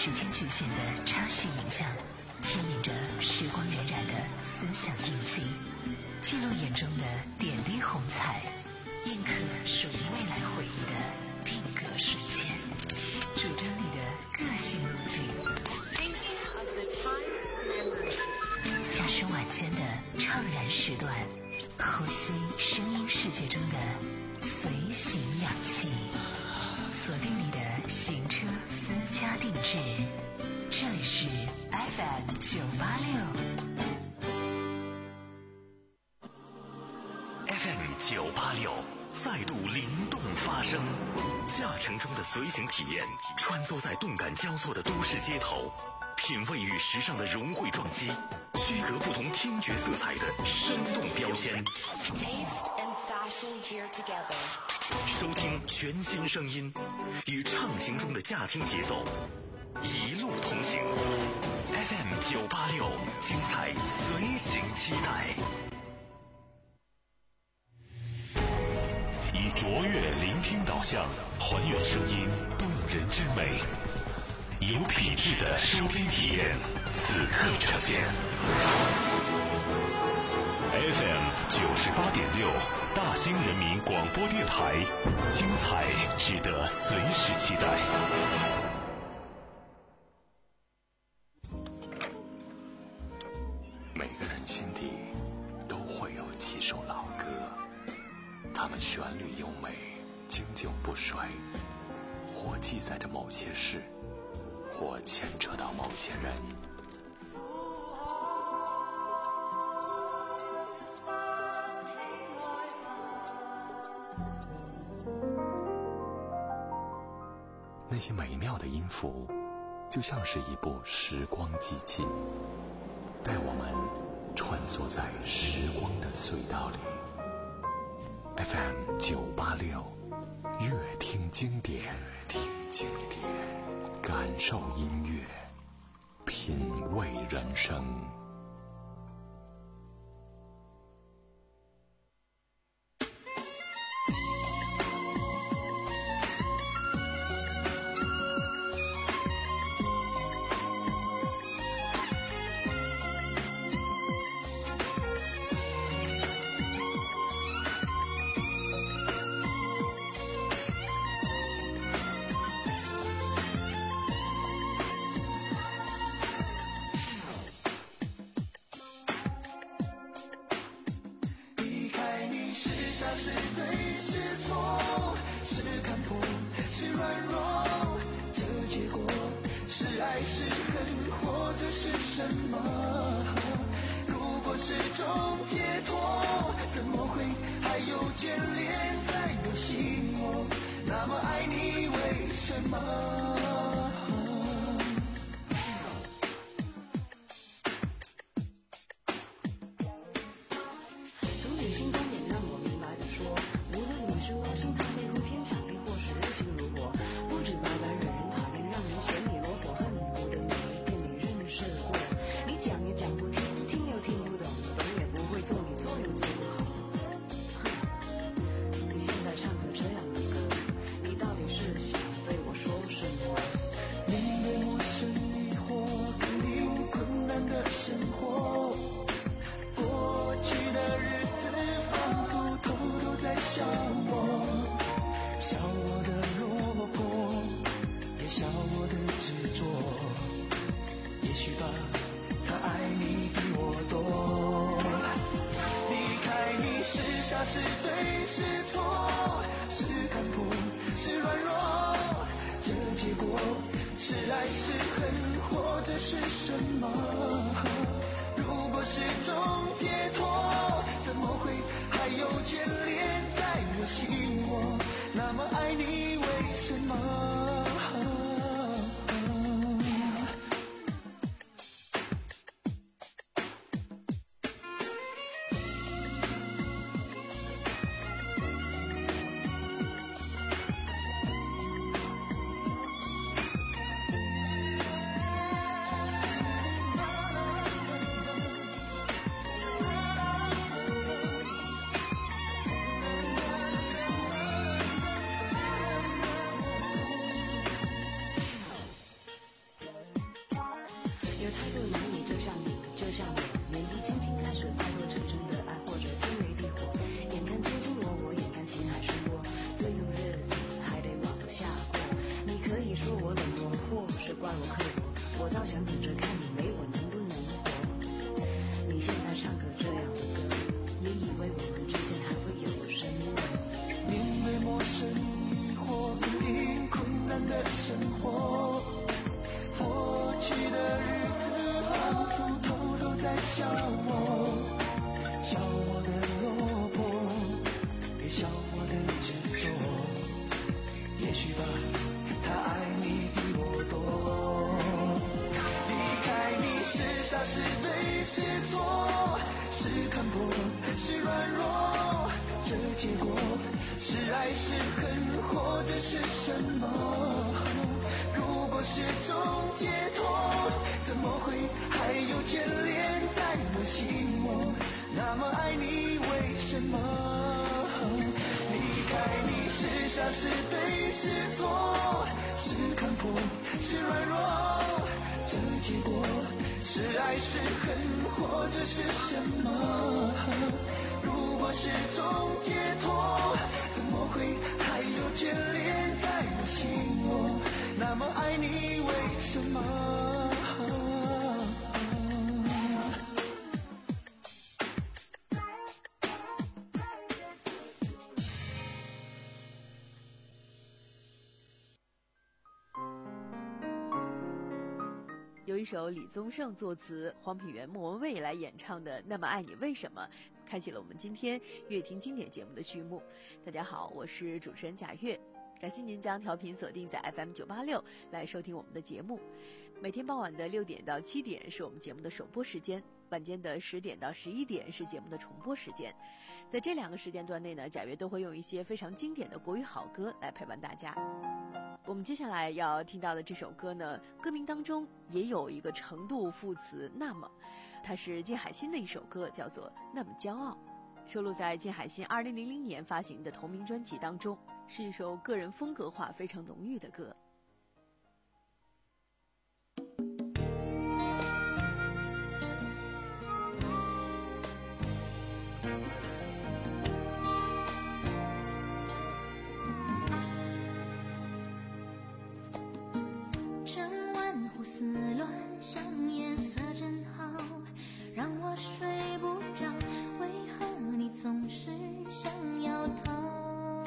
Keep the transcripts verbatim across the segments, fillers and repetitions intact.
时间局限的插叙影像，牵引着时光荏苒的思想印记，记录眼中的点滴红彩，印刻属于未来回忆的定格瞬间，主张你的个性路径。驾驶晚间的怅然时段，呼吸声音世界中的随行氧气，锁定你的行车私家定制，这里是 F M 九八六 F M 九八六再度灵动发声，驾乘中的随行体验，穿梭在动感交错的都市街头，品味与时尚的融汇撞击，区隔不同听觉色彩的生动标签，收听全新声音，与畅行中的驾听节奏一路同行。 F M 九八六，精彩随行期待。以卓越聆听导向，还原声音动人之美，有品质的收听体验，此刻呈现。F M 九十八点六，大兴人民广播电台，精彩值得随时期待。每个人心底都会有几首老歌，它们旋律优美，经久不衰，或记载着某些事，或牵扯到某些人。那些美妙的音符，就像是一部时光机器，带我们穿梭在时光的隧道里。F M 九八六，乐听经典，乐听经典，感受音乐，品味人生。 我刻薄，我倒想等着看你没我能不能活。你现在唱个这样的歌，你以为我们之间还会有什么？ 面对陌生疑惑，面临困难的生活，过去的日子仿佛偷偷在笑我，笑我的落魄，别笑我的执着。也许吧，他爱你比我多。离开你是傻是对是错，是看破是软弱，这结果是爱是恨或者是什么？如果是种解脱，怎么会还有眷恋在我心窝？那么爱你为什么？离开你是傻是对是错，是看破是软弱，这结果是爱是恨或者是什么？如果是种解脱，怎么会还有眷恋在我心窝？那么爱你为什么？ 有一首李宗盛作词、黄品源、莫文蔚来演唱的《那么爱你为什么》，开启了我们今天乐听经典节目的序幕。大家好，我是主持人贾月，感谢您将调频锁定在 F M 九八六来收听我们的节目。每天傍晚的六点到七点是我们节目的首播时间，晚间的十点到十一点是节目的重播时间。在这两个时间段内呢，贾月都会用一些非常经典的国语好歌来陪伴大家。我们接下来要听到的这首歌呢，歌名当中也有一个程度副词那么，它是金海心的一首歌，叫做《那么骄傲》，收录在金海心二零零零年发行的同名专辑当中，是一首个人风格化非常浓郁的歌。 胡思乱想，夜色真好，让我睡不着。为何你总是想要逃？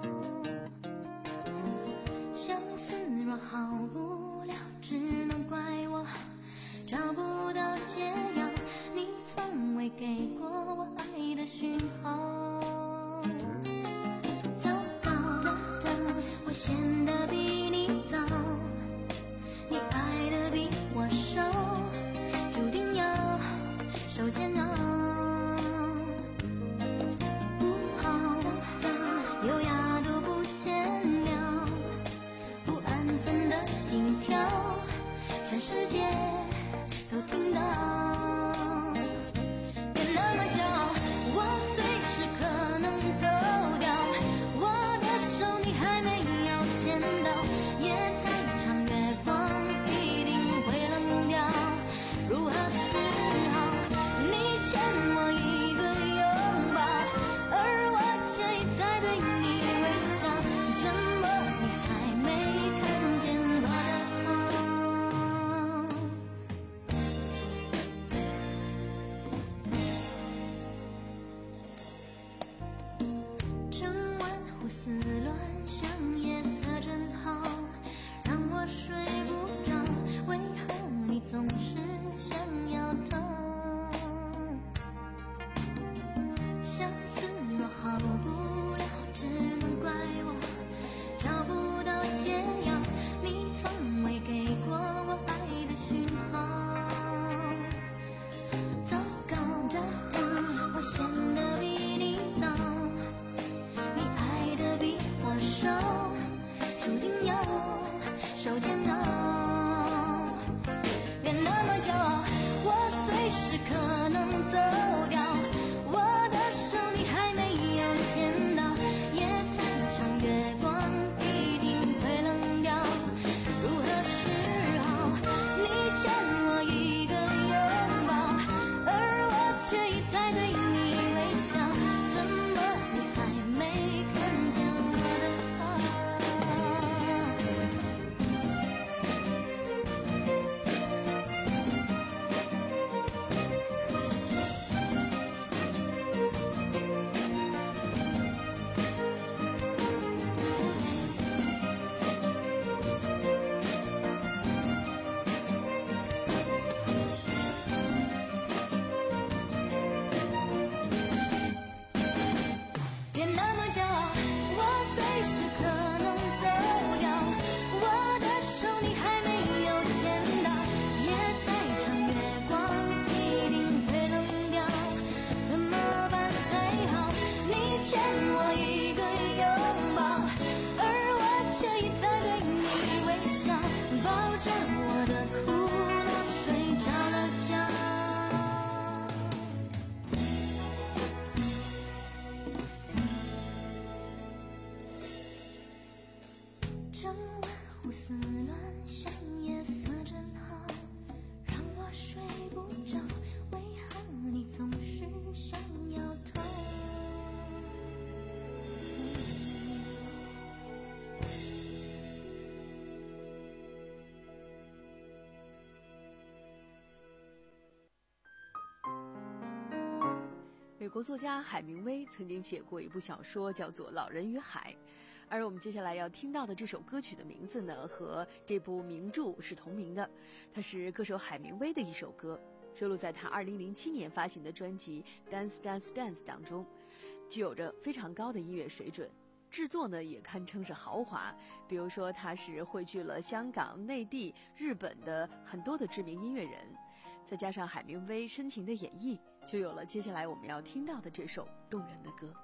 相思若好不了，只能怪我找不到解药。你从未给过我爱的讯号。糟糕，我显得比你早。你爱得比我少，注定要受煎熬。不好，优雅都不见了，不安分的心跳，全世界都听到。别那么骄傲，我随时可能走掉，我的手你还没有牵到，夜太长，月光如何是好？你欠我一个拥抱，而我却一再对你微笑，怎么你还没看见我的好？整晚胡思乱想，夜色真好，让我睡不着，为何你总是想要逃？相思若好不了，只能怪我找不到解药。你从未给过我爱的讯号。糟糕，我显得比你早，你爱得比思乱想，夜色真好，让我睡不着。为何你总是想要逃？ 美国作家海明威曾经写过一部小说，叫做《老人与海》，而我们接下来要听到的这首歌曲的名字呢，和这部名著是同名的。它是歌手海明威的一首歌，收录在他二零零七年发行的专辑《Dance Dance Dance》当中，具有着非常高的音乐水准，制作呢也堪称是豪华。比如说，它是汇聚了香港、内地、日本的很多的知名音乐人，再加上海明威深情的演绎，就有了接下来我们要听到的这首动人的歌。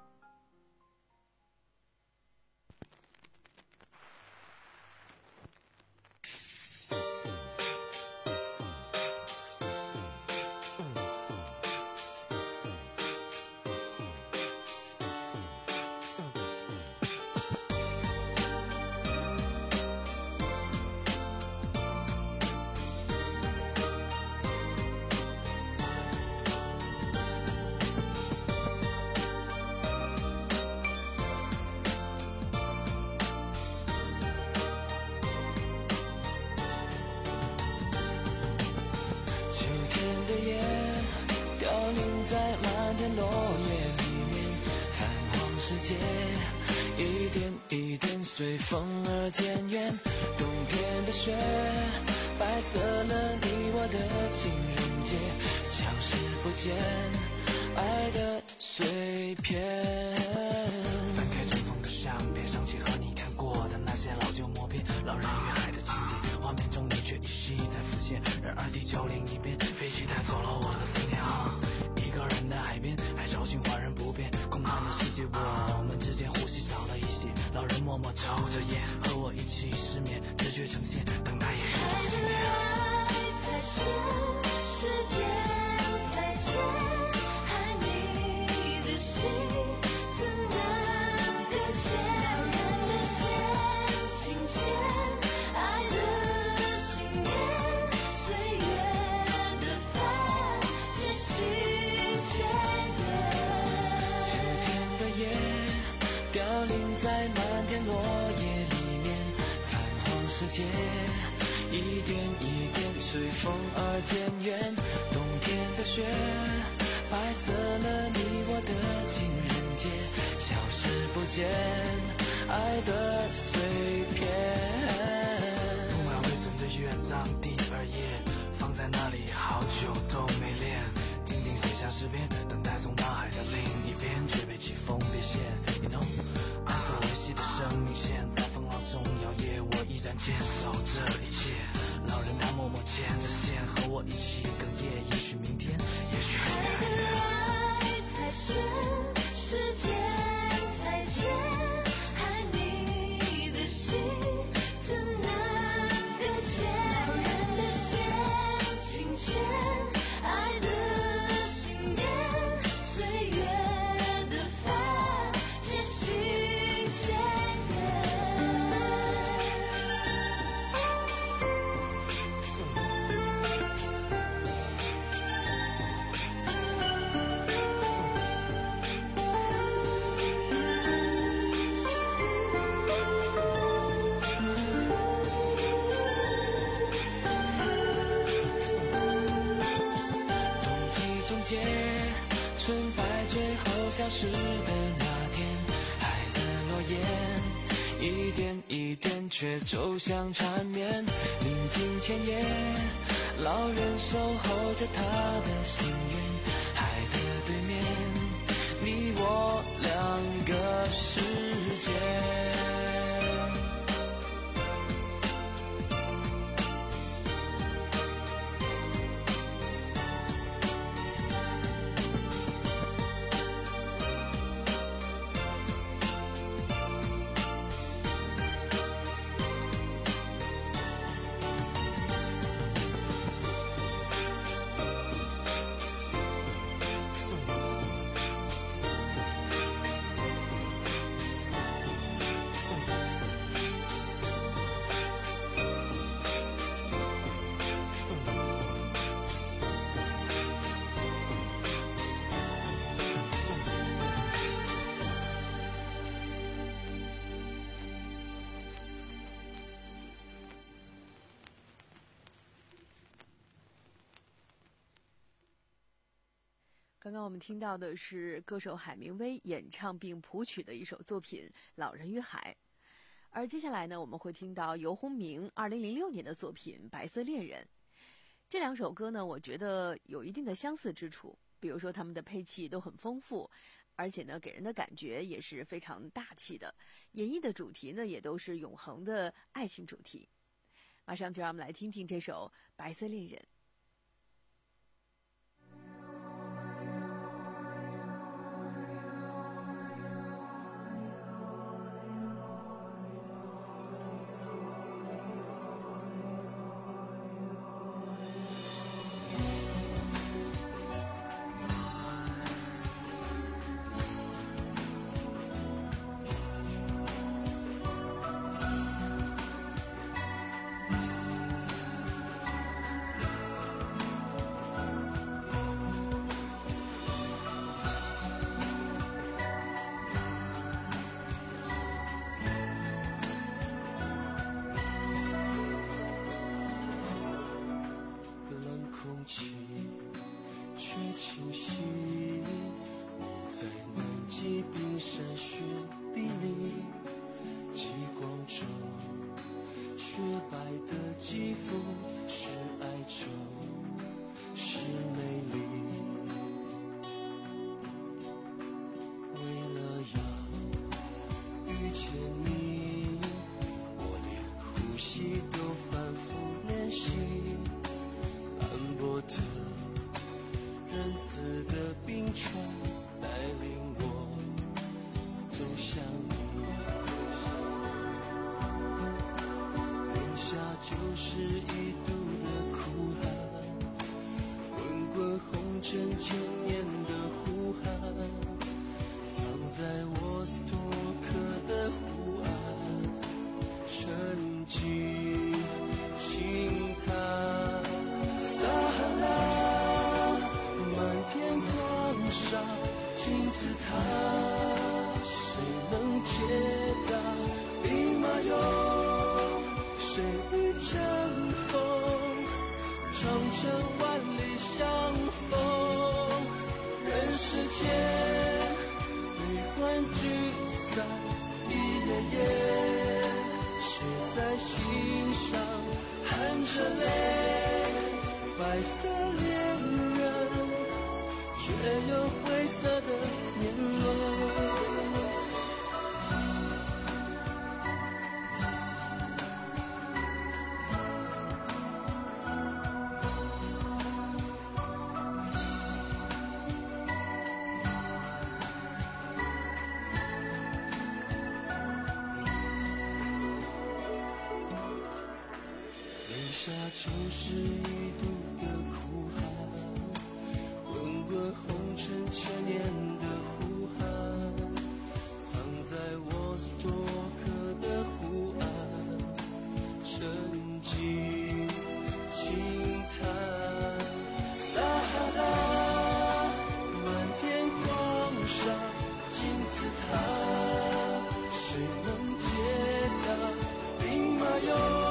在漫天落叶里面，泛黄世界一点一点随风而渐远。冬天的雪白色了你我的情人节，消失不见爱的碎片。翻开尘封的相片，想起和你看过的那些老旧默片，老人与海的情节，画面中你却依稀在浮现。然而地球另一边，飞机带走了我的思念啊。一个人的海边，海潮性焕然不变，空荡的世界，我们之间呼吸少了一些。老人默默抽着烟，和我一起失眠，直觉呈现，等待也是种信念。 爱太深，时间太浅，爱你的心怎能搁浅？老人的线轻牵，爱的信念，岁月的帆渐行渐远。 秋天的叶凋零在漫天落叶里面，泛黄世界一点一点随风而渐远。冬天的雪白色了你我的情人节，消失不见爱的碎片。布满灰尘的乐章第二页，放在那里好久都没练，静静写下诗篇，等待从大海的另一边，却被季风别现。You know， 爱所维系的生命线在风浪中摇曳，我依然坚守这一切。老人他默默牵着线，和我一起哽咽，也许明天，也许很远很远。 爱太深，时间太浅，爱你的心怎能搁浅？老人的线轻牵，爱的信念，岁月的帆渐行渐远。 冬季终结，纯白最后消失的那天，海的落叶一点一点却走向缠绵。临近前夜，老人守候着他的心愿，海的对面，你我两个世界。 刚刚我们听到的是歌手海明威演唱并谱曲的一首作品《老人与海》，而接下来呢，我们会听到游鸿明二零零六年的作品《白色恋人》。这两首歌呢，我觉得有一定的相似之处，比如说他们的配器都很丰富，而且呢，给人的感觉也是非常大气的，演绎的主题呢，也都是永恒的爱情主题。马上就让我们来听听这首《白色恋人》。 就是一度的哭喊，滚滚红尘千年的呼喊，藏在沃斯托克的湖岸，沉寂轻叹，撒哈拉漫天狂沙金字塔，谁能解答兵马俑？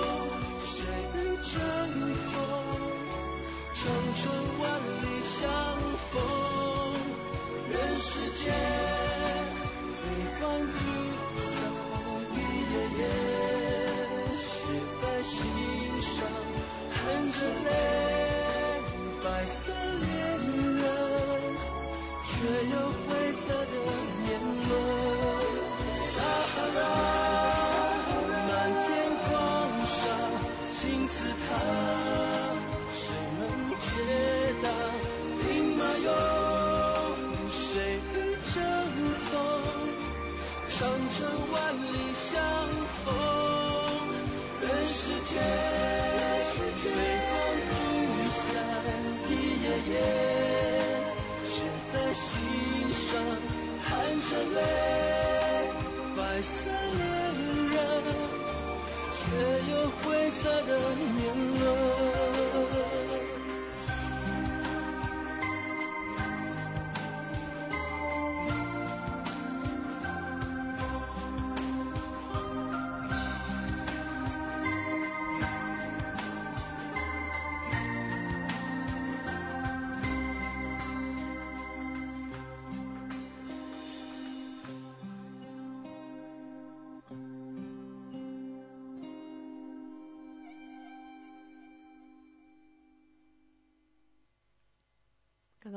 长城万里相逢，人世间悲欢聚散一页页写在心上，含着泪，白色恋人，却有灰色的年轮。撒哈拉漫天狂沙金字塔，解答兵马俑，谁与争锋？长城万里相逢，人世间悲欢聚散一页页写在心上，含着泪，白色恋人，却有灰色的年轮。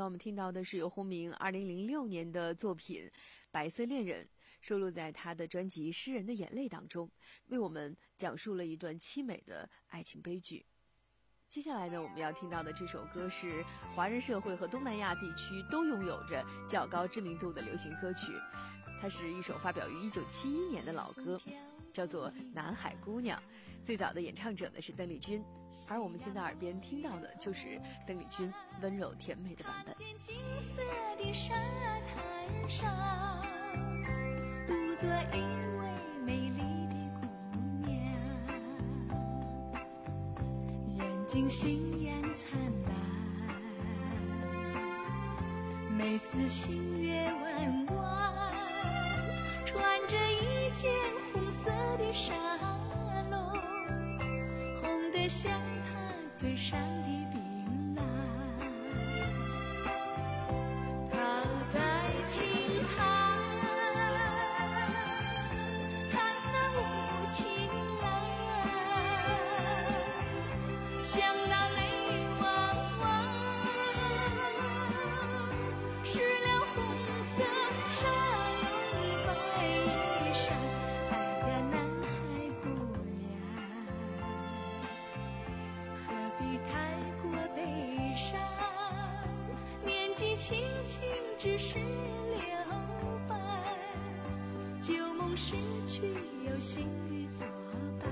刚我们听到的是游鸿明二零零六年的作品《白色恋人》，收录在他的专辑《诗人的眼泪》当中，为我们讲述了一段凄美的爱情悲剧。接下来呢，我们要听到的这首歌是华人社会和东南亚地区都拥有着较高知名度的流行歌曲，它是一首发表于一九七一年的老歌，叫做《南海姑娘》。最早的演唱者呢是邓丽君，而我们现在耳边听到的就是邓丽君温柔甜美的版本。 金色的沙滩上，独坐一位美丽的姑娘，眼睛星焰灿烂，眉似新月弯弯，穿着一件红色的纱笼，红得像她嘴上的槟榔。她在轻弹，弹那无情郎，想那泪汪汪，湿了红色纱笼白衣裳。哎呀，南海姑娘，何必太过悲伤？年纪轻轻只是留白，旧梦逝去有新侣作伴。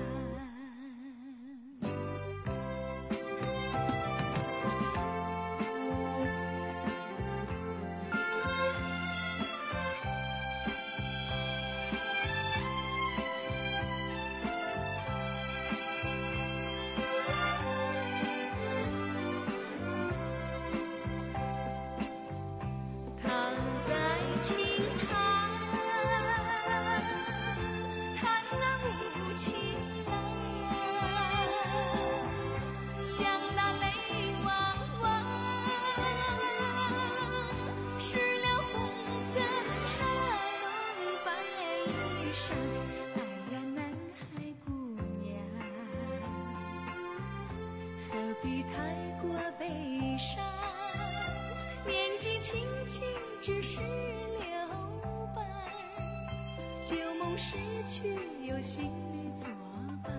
躺在轻弹，弹那无情郎，想那泪汪汪，湿了红色纱笼白衣裳。哎呀，南海姑娘，何必太过悲伤？年纪轻轻只是留白，旧梦逝去有新侣作伴。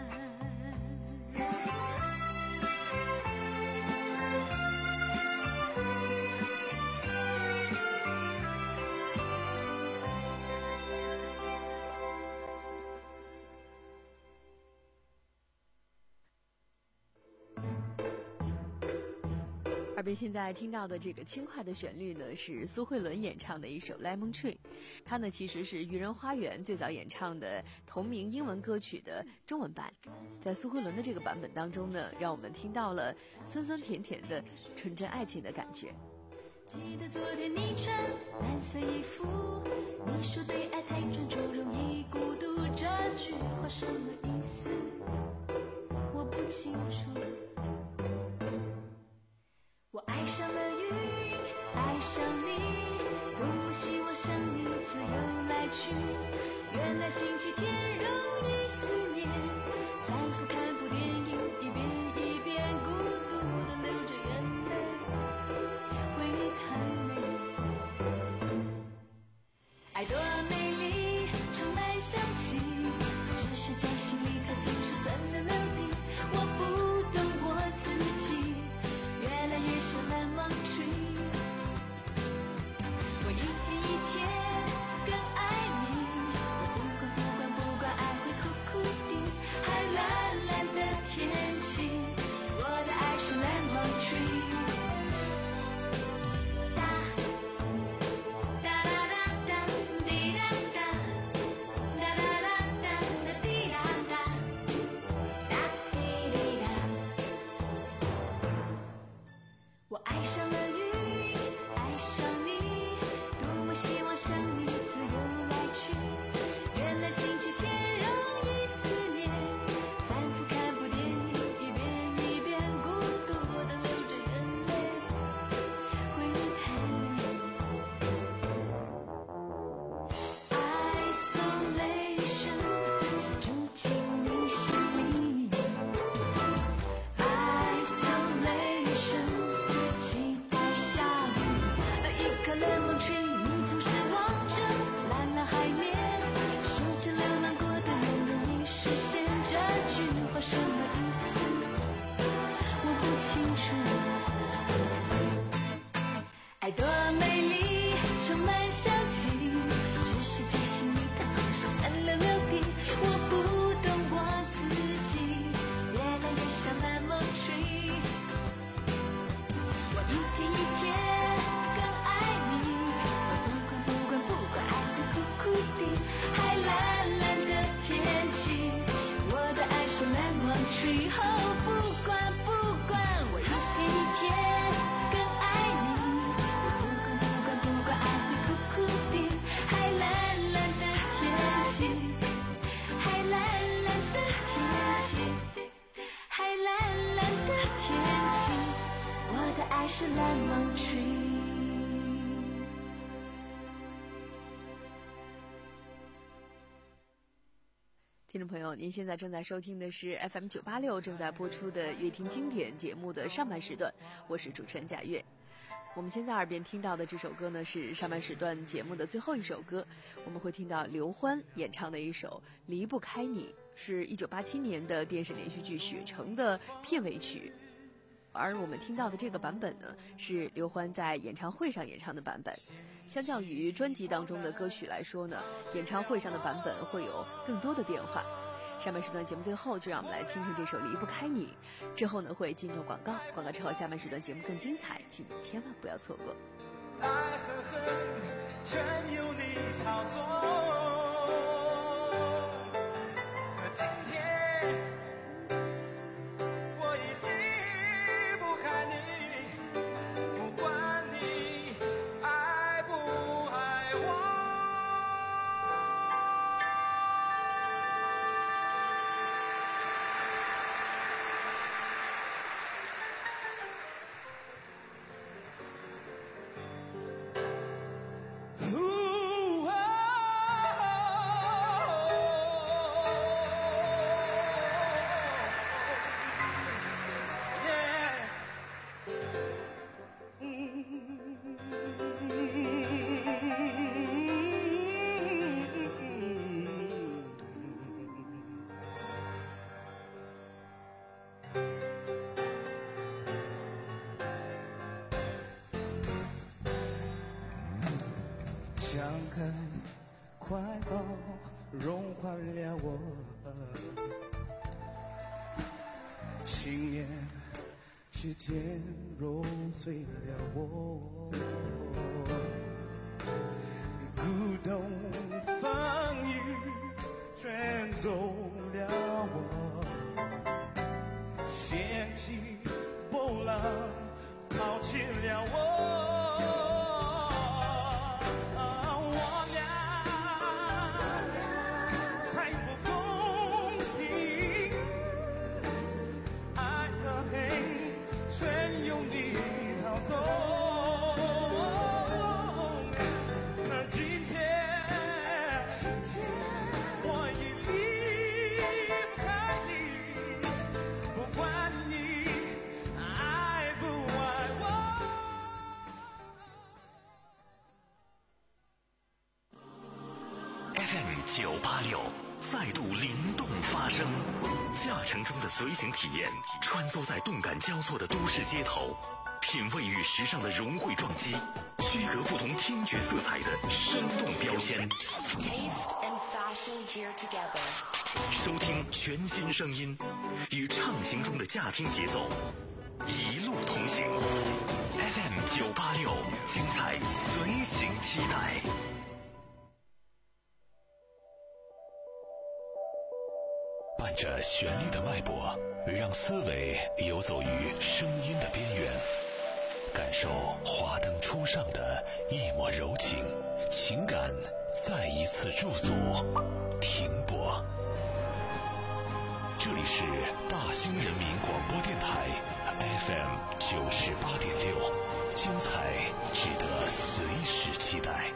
耳边现在听到的这个轻快的旋律呢，是苏慧伦演唱的一首《Lemon Tree》，它呢其实是愚人花园最早演唱的同名英文歌曲的中文版。在苏慧伦的这个版本当中呢，让我们听到了酸酸甜甜的纯真爱情的感觉。 记得昨天你穿蓝色衣服，你说对爱太专注容易孤独，这句话什么意思？我不清楚。我爱上了云，爱上你，多希望像你自由来去。原来星期天容易思念，反复看部电影，一遍一遍孤独地流着眼泪，为你淌泪。爱多美丽，充满香气，只是在心里它总是酸溜溜的。我不懂我自己，越来越像蓝芒tree。我一天一天更爱你， 忘记。 听众朋友，您现在正在收听的是 F M 九八六正在播出的乐听经典节目的上半时段，我是主持人贾月。我们现在耳边听到的这首歌呢，是上半时段节目的最后一首歌，我们会听到刘欢演唱的一首《离不开你》，是一九八七年的电视连续剧《雪城》的片尾曲。而我们听到的这个版本呢，是刘欢在演唱会上演唱的版本。相较于专辑当中的歌曲来说呢，演唱会上的版本会有更多的变化。上半时段节目最后，就让我们来听听这首《离不开你》。之后呢，会进入广告，广告之后下半时段节目更精彩，请你千万不要错过。 爱和恨全由你操纵，可今天我已离不开你，不管你爱不爱我。张开怀抱，融化了我，情面之间揉碎了我，鼓动风雨卷走了我，掀起波浪抛弃了我。 九八六再度灵动发声，驾乘中的随行体验，穿梭在动感交错的都市街头，品味与时尚的融汇撞击，区隔不同听觉色彩的生动标签。收听全新声音，与畅行中的驾听节奏，一路同行。F M 九八六，精彩随行期待。伴着旋律的脉搏，让思维游走于声音的边缘，感受华灯初上的一抹柔情，情感再一次驻足停泊。这里是大兴人民广播电台 F M 九十八点六，精彩值得随时期待。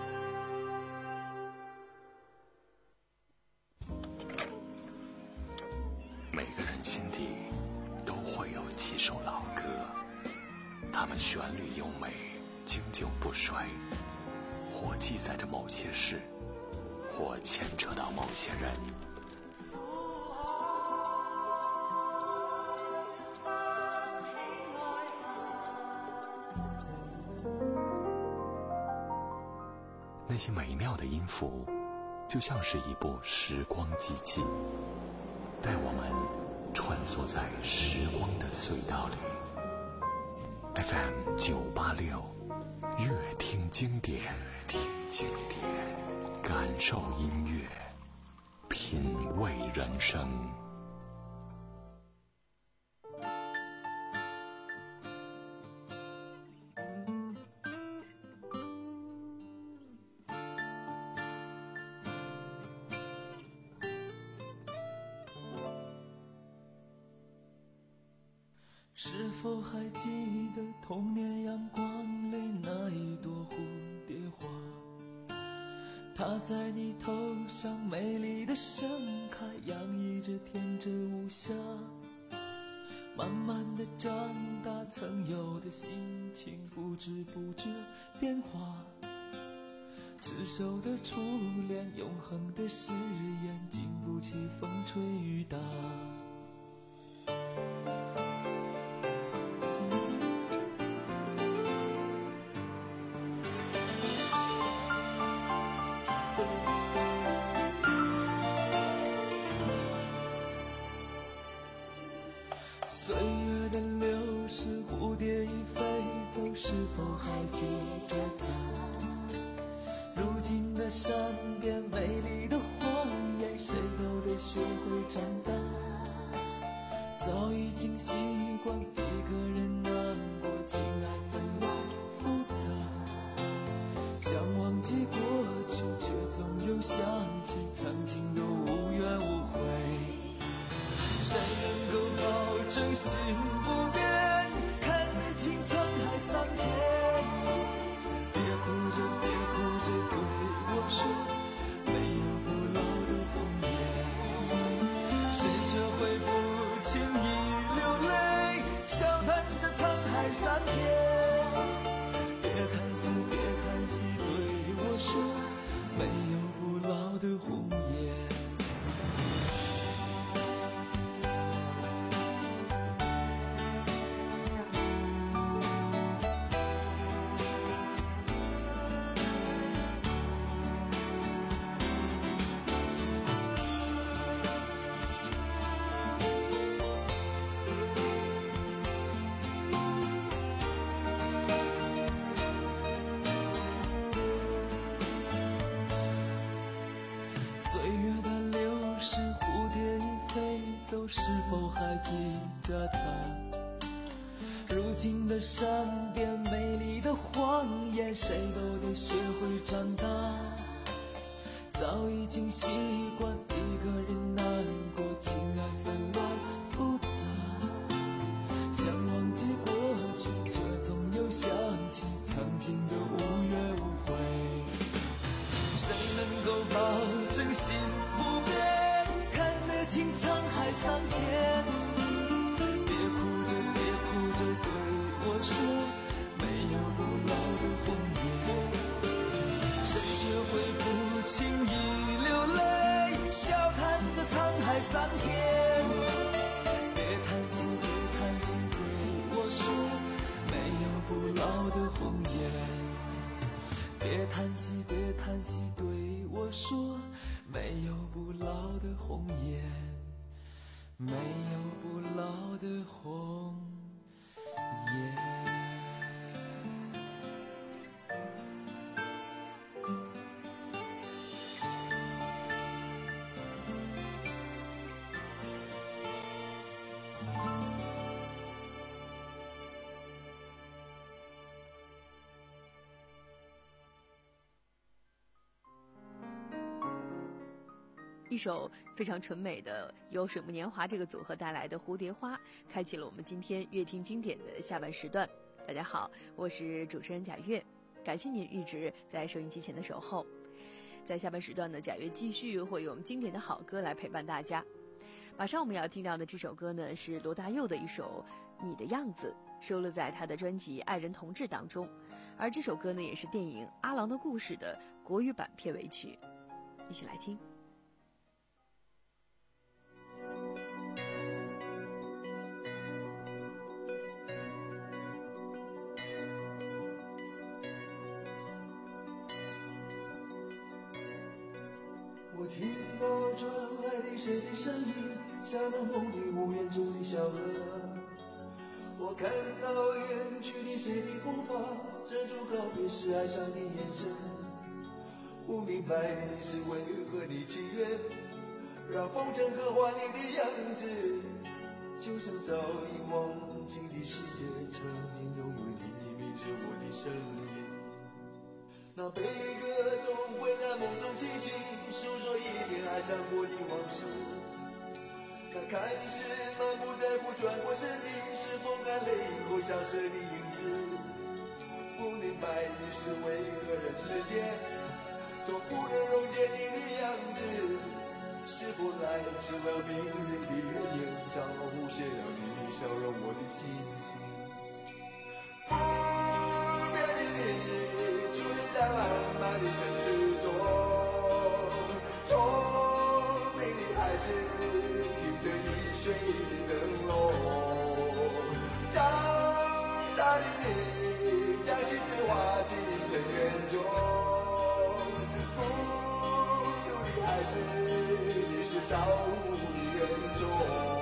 每个人心底都会有几首老歌，它们旋律优美，经久不衰，或记载着某些事，或牵扯到某些人。那些美妙的音符，就像是一部时光机器，带我们穿梭在时光的隧道里。F M 九八六，乐听经典，听经典，感受音乐，品味人生。 是否还记得童年阳光里那一朵蝴蝶花？它在你头上美丽的盛开，洋溢着天真无瑕。慢慢的长大，曾有的心情不知不觉变化。执手的初恋，永恒的誓言，经不起风吹雨打。岁月的流逝，蝴蝶已飞走，是否还记着它？如今的山边美丽的荒野，谁都得学会长大。早已经习惯一个人难过，情爱纷乱复杂。想忘记过去，却总又想起曾经的无怨无悔。谁能够保证心不变，看得清沧海桑田？别哭着别哭着对我说，没有不老的红颜。谁学会不轻易流泪，笑谈着沧海桑田？别叹息别叹息对我说，没有不老的红颜。是否还记着他？如今的山边美丽的荒野，谁都得学会长大。早已经习惯一个人难过，情爱纷乱复杂。想忘记过去，却总又想起曾经的无怨无悔。谁能够保证心不变，看得清沧海桑田？别哭着别哭着对我说，没有不老的红颜。谁学会不轻易流泪，笑看着沧海桑田？别叹息别叹息对我说，没有不老的红颜。别叹息别叹息对我说，没有不老的红颜，没有不老的红颜。 一首非常纯美的由水木年华这个组合带来的《蝴蝶花》，开启了我们今天乐听经典的下半时段。大家好，我是主持人贾月，感谢您一直在收音机前的守候。在下半时段呢，贾月继续会用经典的好歌来陪伴大家。马上我们要听到的这首歌呢，是罗大佑的一首《你的样子》，收录在他的专辑《爱人同志》当中。而这首歌呢，也是电影《阿郎的故事》的国语版片尾曲，一起来听。 我听到传来你谁的声音，像那梦里无言中的小河。我看到远去的谁的步伐，遮住告别时哀伤的眼神。不明白你是为何你情愿让风尘刻画你的样子，就像早已忘记的世界，曾经拥有你秘密着我的声音。那悲歌总会在梦中清醒，诉说一点爱上过的往事。 那看似满不在乎转过身的，是否含泪后消失的影子？不明白的是为何人世间总不能溶解你的样子？是否来迟了命运的眼罩，无限让你消融我的心情？不变的你，矗立在漫漫的城市中，聪明的孩子听着易碎的灯笼，潇洒的你将心事化进尘缘中，孤独的孩子你是造物的恩宠。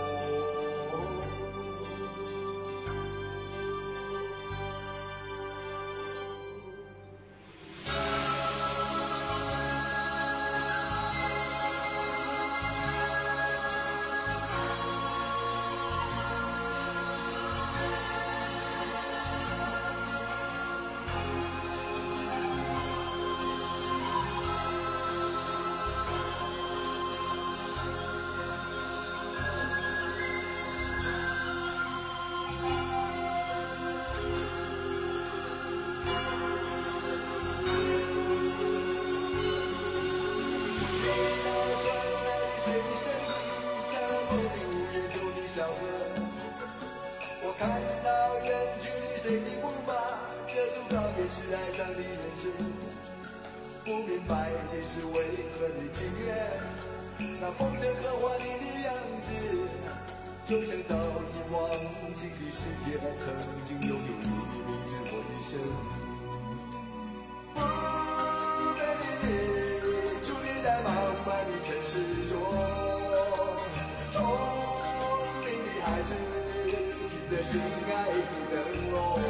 是爱上的人生，不明白的是为何你情愿那风筝刻画你的样子，就像早已忘记的世界曾经拥有你的名字，我的生命。不变的你，矗立在茫茫的城市中，聪明的孩子凭着心爱的灯笼，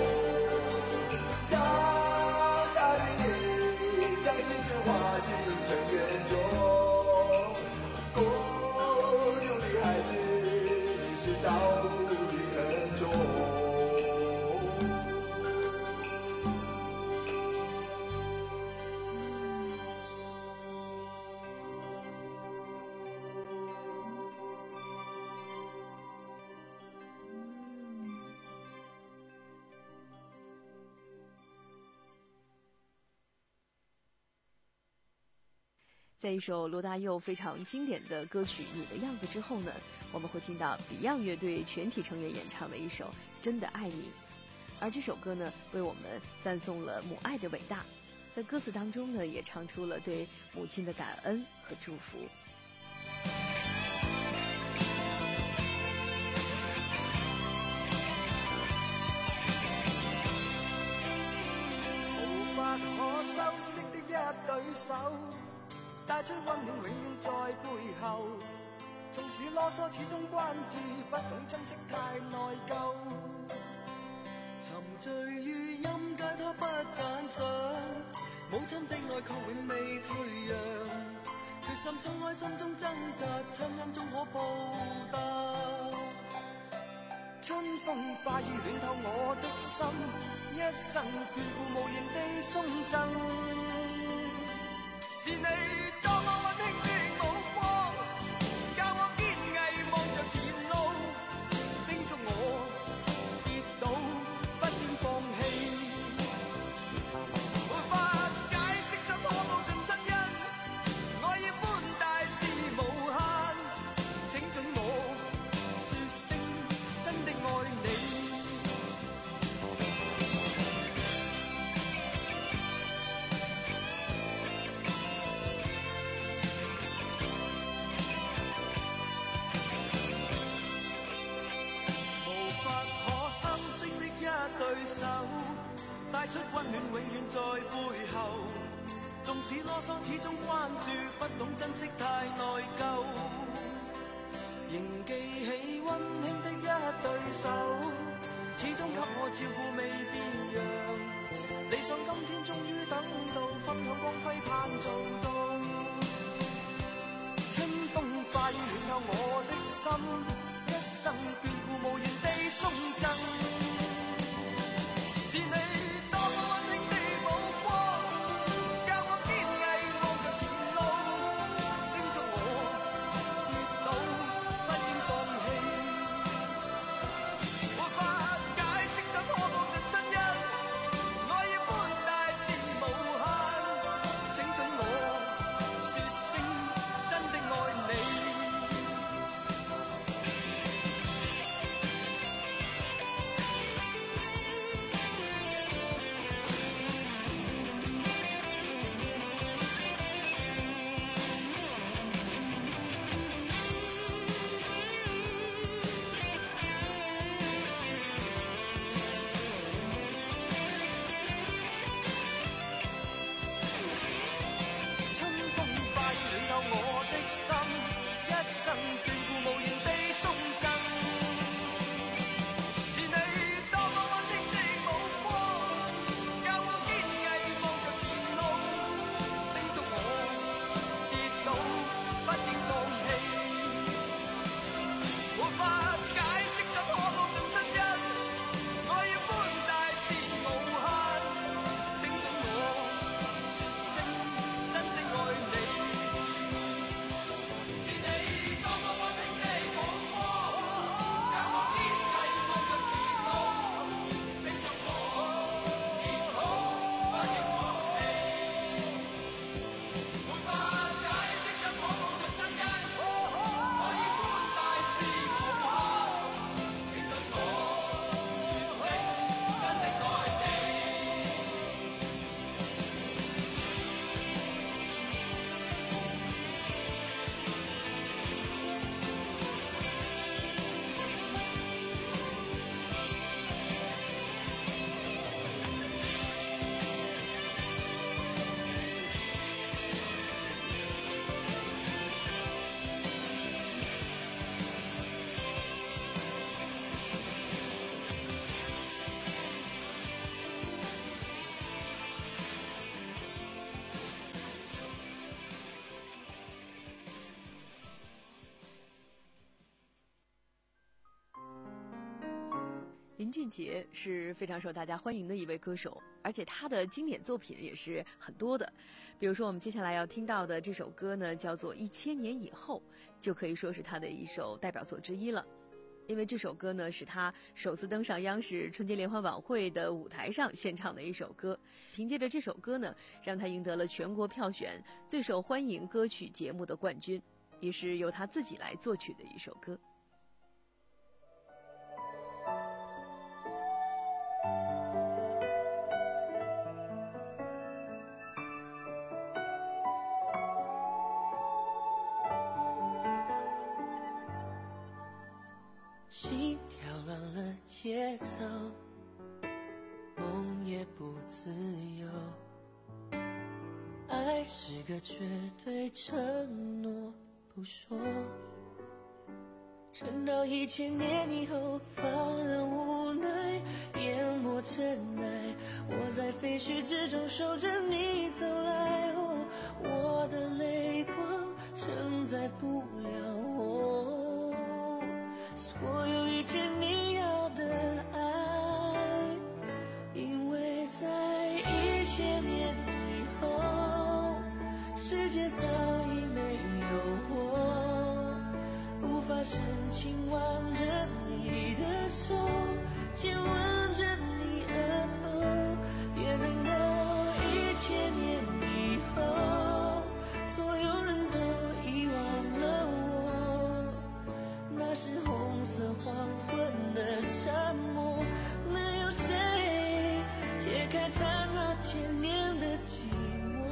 化进尘缘中，孤独的孩子，你是造物的恩宠。 在一首罗大佑非常经典的歌曲《你的样子》之后呢，我们会听到 Beyond 乐队全体成员演唱的一首《真的爱你》，而这首歌呢，为我们赞颂了母爱的伟大，在歌词当中呢，也唱出了对母亲的感恩和祝福。 無法可修飾的一對手，帶出溫暖永遠在背後，縱使囉嗦始終關注，不懂珍惜太內疚，沉醉於音階他不讚賞，母親的愛卻永未退讓，決心衝開心中掙扎，親恩終可報答，春風化雨暖透我的心，一生眷顧無言地送贈，是你多麼溫馨的目光，教我堅毅望着前路，叮囑我跌倒不應放棄，無法解釋怎可報盡親恩，愛意寬大是無限，請准我說聲真的愛你。對手帶出溫暖永遠在背後，縱使囉嗦始終關注，不懂珍惜太內疚，仍記起溫馨的一對手，始終給我照顧未變樣，理想今天終於等到，分享光輝盼做到，春風化雨暖透我的心，一生眷顧無言地送贈，是你多麼溫馨的目光，教我堅毅望着前路，叮囑我跌倒不應放林俊杰是非常受大家欢迎的一位歌手，而且他的经典作品也是很多的。比如说我们接下来要听到的这首歌呢，叫做《一千年以后》，就可以说是他的一首代表作之一了。因为这首歌呢是他首次登上央视春节联欢晚会的舞台上献唱的一首歌，凭借着这首歌呢，让他赢得了全国票选最受欢迎歌曲节目的冠军，也是由他自己来作曲的一首歌。 心跳乱了节奏，梦也不自由，爱是个绝对承诺不说，撑到一千年以后，放任无奈淹没尘埃，我在废墟之中守着你走来，哦，我的泪光承载不了我所有一切你要的爱，因为在一千年以后，世界早已没有我，无法深情挽着你的手，亲吻着你额头，别等到一千年以后，所有人都遗忘了我，那是红色黄昏的沙漠，能有谁解开缠绕千年的寂寞？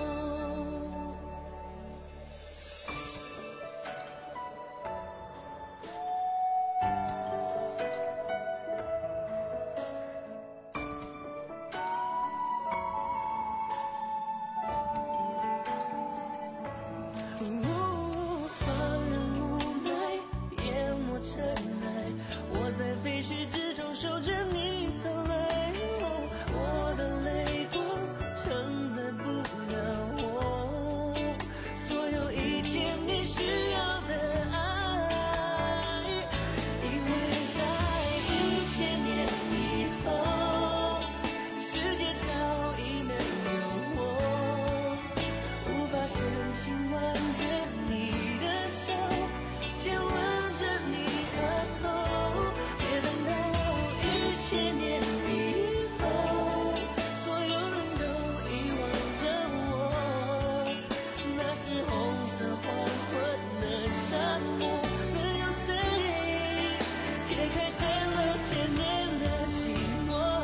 废墟之中守着你走来，哦，我的泪光承载不了我所有一切你需要的爱，因为在一千年以后，世界早已没有我，无法深情挽着你的手，亲吻着你额头，千年以后，所有人都遗忘了我，那是红色黄昏的沙漠，能有谁解开缠绕千年的寂寞？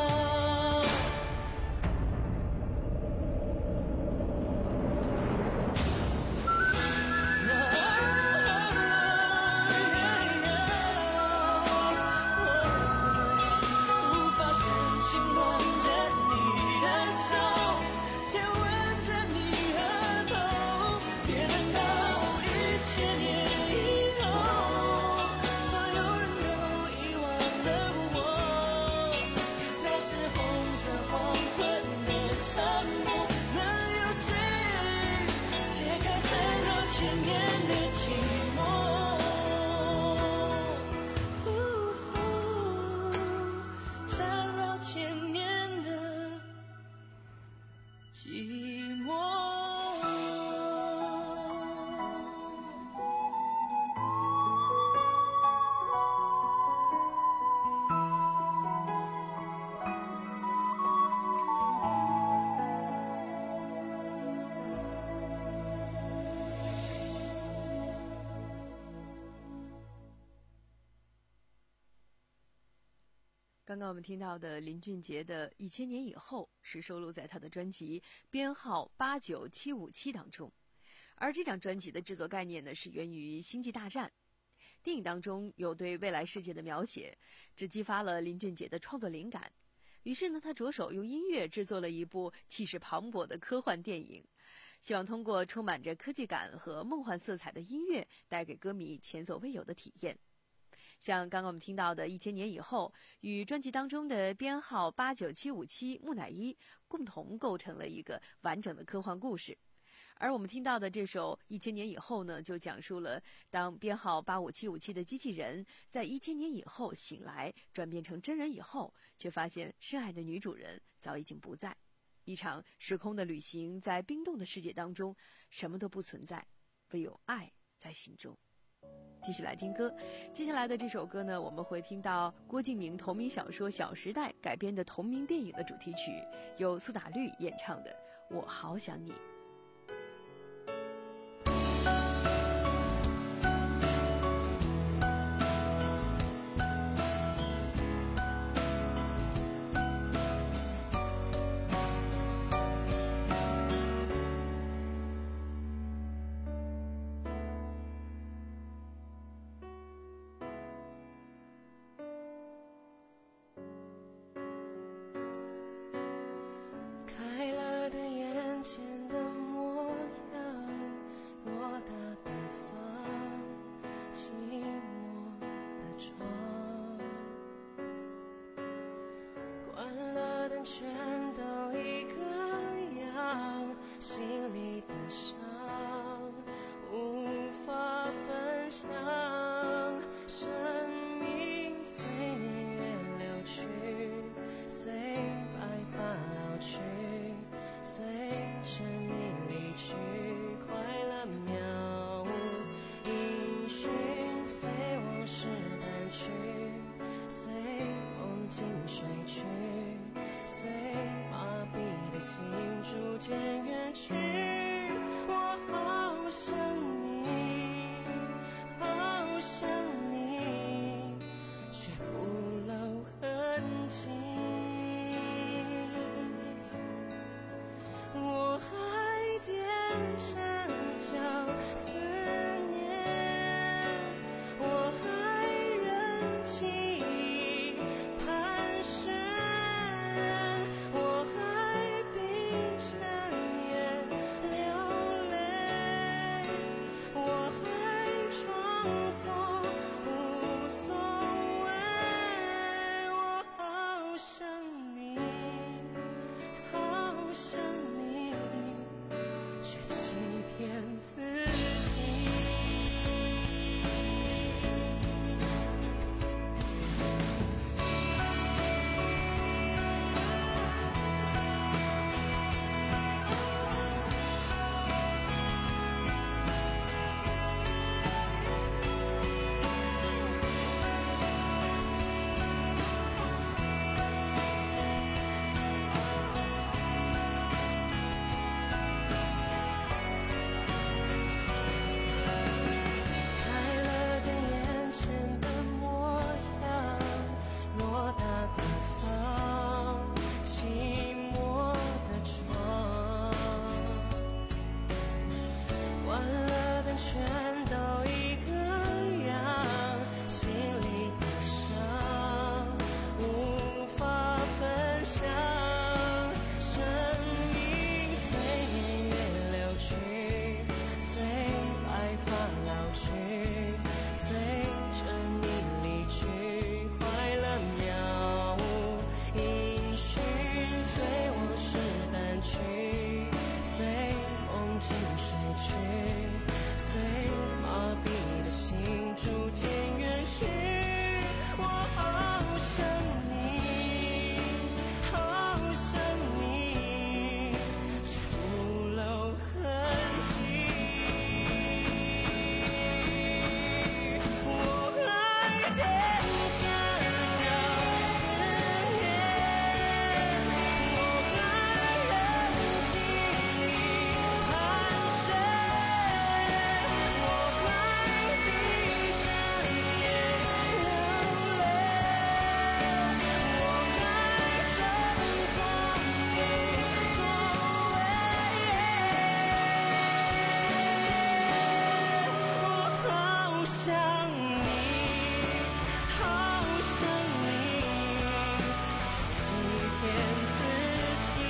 刚刚我们听到的林俊杰的《一千年以后》是收录在他的专辑编号八九七五七当中，而这张专辑的制作概念呢是源于《星际大战》电影当中有对未来世界的描写，这激发了林俊杰的创作灵感。于是呢，他着手用音乐制作了一部气势磅礴的科幻电影，希望通过充满着科技感和梦幻色彩的音乐，带给歌迷前所未有的体验。像刚刚我们听到的《一千年以后》与专辑当中的编号八九七五七木乃伊共同构成了一个完整的科幻故事。 而我们听到的这首《一千年以后》呢，就讲述了当编号八五七五七的机器人在一千年以后醒来，转变成真人以后，却发现深爱的女主人早已经不在。一场时空的旅行，在冰冻的世界当中，什么都不存在，唯有爱在心中。继续来听歌，接下来的这首歌呢，我们会听到郭敬明同名小说《小时代》改编的同名电影的主题曲，由苏打绿演唱的《我好想你》。 全都一个样，心里的伤无法分享，生命随年月流去，随白发老去，随着你离去，快乐渺无音讯，随往事淡去，随梦境睡去，随麻痹的心逐渐远去，我好想你，好想你，却不露痕迹。我还踮着脚思念，我还忍记忆盘旋，我还闭着眼流泪，我还装作无所谓。我好想你，好想你，却欺骗自己。快乐跟眼前的模样，偌大地方，寂寞的床，关了灯全都一个样，心里的伤无法分享，生命随年月流去，随白发老去，随着你离去，快乐渺无音讯，随往事淡去，随梦境睡去，随麻痹的心逐渐远去。我好想你，好想你，却不露痕迹。我还踮着脚思念，我还忍记忆盘旋，我还闭着眼流泪，我还装作无所谓。我好想你，好想你，却欺骗自己。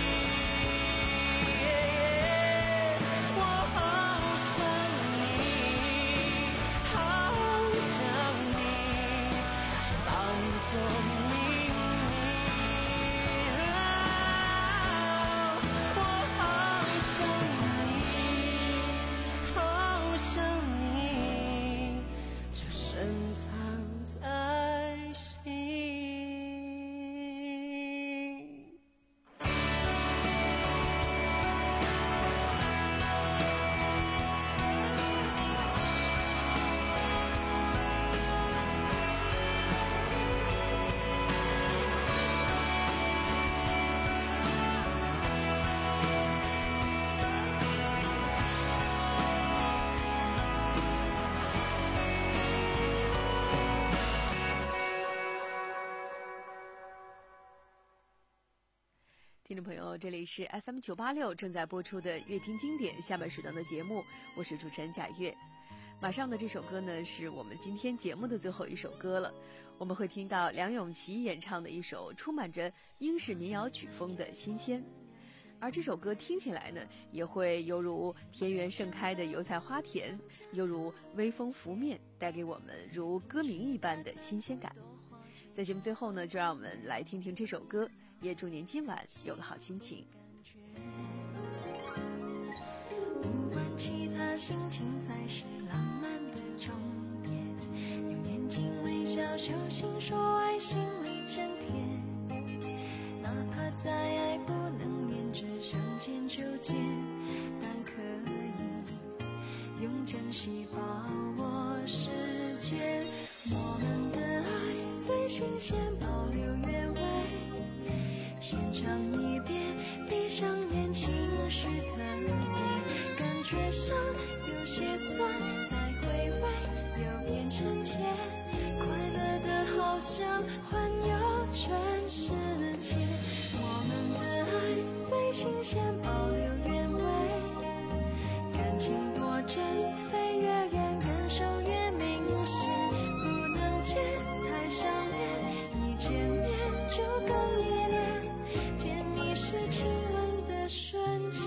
我好想你，好想你，却当作秘密。我好想你。 听众朋友，这里是 F M 九八六正在播出的《乐听经典》下半时段的节目，我是主持人贾月。马上的这首歌呢，是我们今天节目的最后一首歌了。我们会听到梁咏琪演唱的一首充满着英式民谣曲风的《新鲜》，而这首歌听起来呢，也会犹如田园盛开的油菜花田，犹如微风拂面，带给我们如歌名一般的新鲜感。在节目最后呢，就让我们来听听这首歌，也祝您今晚有个好心情。 不管其他心情才是浪漫的终点，用眼睛微笑手心说爱，心里真甜。哪怕再爱不能连着相见就见，但可以用珍惜把握时间。我们的爱最新鲜，保留原味，先尝一遍，闭上眼，情绪特别，感觉上有些酸，再回味又变成甜，快乐的好像环游全世界。我们的爱最新鲜，保留原味，感情多真，飞越远，感受越明显，不能见太想念，一见面就更依恋，甜蜜是亲吻的瞬间。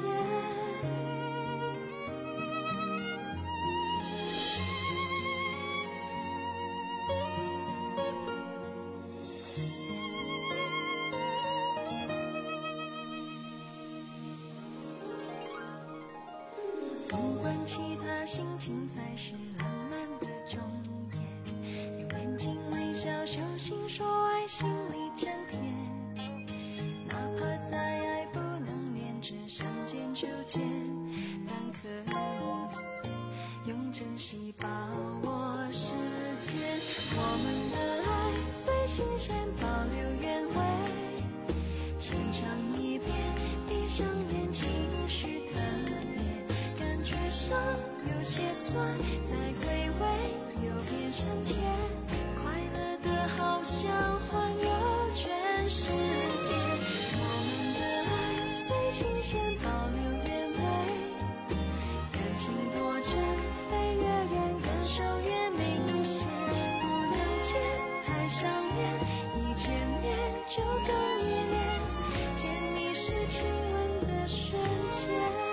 不管其他心情才是浪漫的终点，用眼睛微笑手心说爱，心里真甜。哪怕再爱不能连着相见就见，但可以用珍惜把握时间。我们的爱最新鲜，保留原味，先尝一遍，闭上眼，情绪特别，感觉上有些酸，再回味又变成甜，快乐的好像环游全世界。我们的爱最新鲜，保留原味，感情多真，飞越远，感受越明显，不能见太想念，一见面就更依恋，甜蜜是亲吻的瞬间。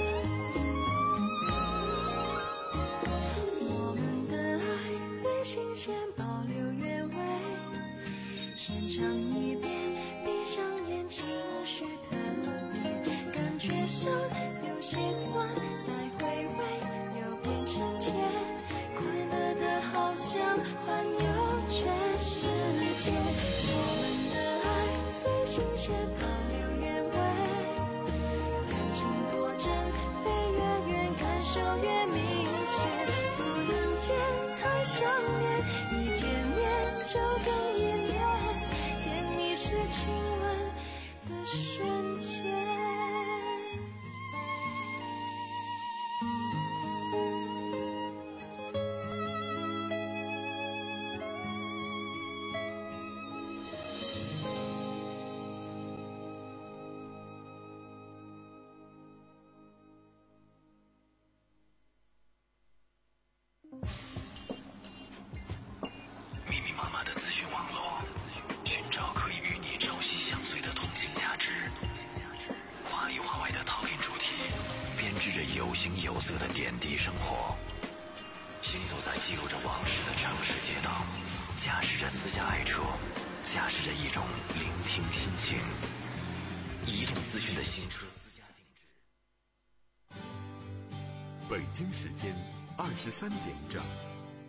我们的爱最新鲜，保留原味，先尝一遍，闭上眼，情绪特别，感觉上有些酸，再回味又变成甜，快乐的好像环游全世界。我们的爱最新鲜，保留原味，感情多真，飞越远，感受越明显，不能见太想念，一见面就更依恋，甜蜜是亲吻的瞬间。 密密麻麻的资讯网络，寻找可以与你朝夕相随的同性价值。话里话外的讨论主题，编织着有形有色的点滴生活。行走在记录着往事的城市街道，驾驶着私家爱车，驾驶着一种聆听心情。移动资讯的新车私家定制。 北京时间二十三点整。